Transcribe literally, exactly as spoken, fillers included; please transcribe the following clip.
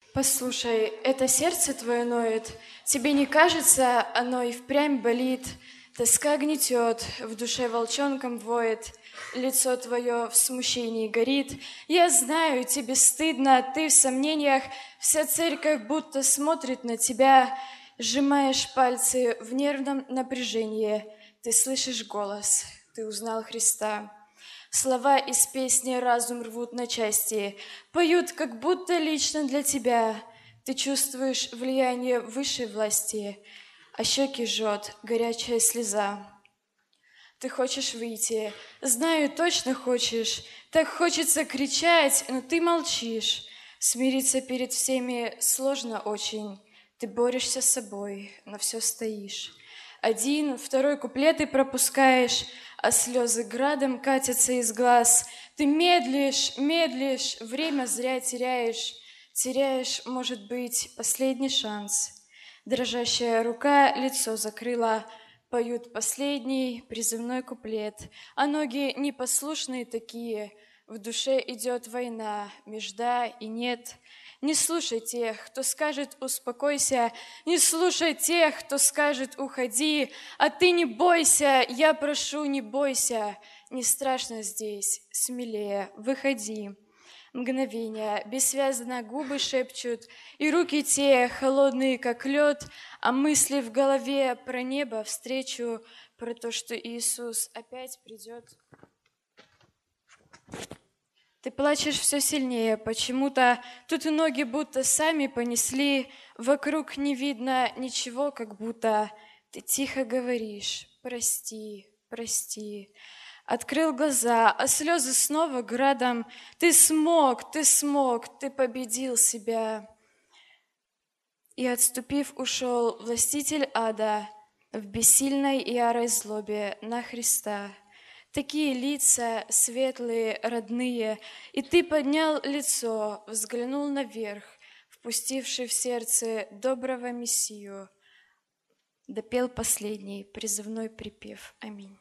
Послушай, это сердце твое ноет, тебе не кажется, оно и впрямь болит, тоска гнетет, в душе волчонком воет, лицо твое в смущении горит. Я знаю, тебе стыдно, ты в сомнениях, вся церковь будто смотрит на тебя, сжимаешь пальцы в нервном напряжении, ты слышишь голос, ты узнал Христа. Слова из песни разум рвут на части, поют как будто лично для тебя. Ты чувствуешь влияние высшей власти, а щеки жжет горячая слеза. Ты хочешь выйти, знаю, точно хочешь, так хочется кричать, но ты молчишь. Смириться перед всеми сложно очень, ты борешься с собой, но все стоишь. Один, второй куплет ты пропускаешь, а слезы градом катятся из глаз. Ты медлишь, медлишь, время зря теряешь, теряешь, может быть, последний шанс. Дрожащая рука лицо закрыла, поют последний призывной куплет, а ноги непослушные такие, в душе идет война, межда и нет. Не слушай тех, кто скажет «успокойся», не слушай тех, кто скажет «уходи», а ты не бойся, я прошу, не бойся, не страшно здесь, смелее, выходи. Мгновения, бессвязно губы шепчут, и руки те холодные, как лед, а мысли в голове про небо, встречу, про то, что Иисус опять придет. Ты плачешь все сильнее, почему-то тут и ноги будто сами понесли, вокруг не видно ничего, как будто ты тихо говоришь «прости, прости». Открыл глаза, а слезы снова градом. Ты смог, ты смог, ты победил себя. И, отступив, ушел властитель ада в бессильной ярой злобе на Христа. Такие лица светлые, родные, и ты поднял лицо, взглянул наверх, впустивший в сердце доброго Мессию, допел последний призывной припев. Аминь.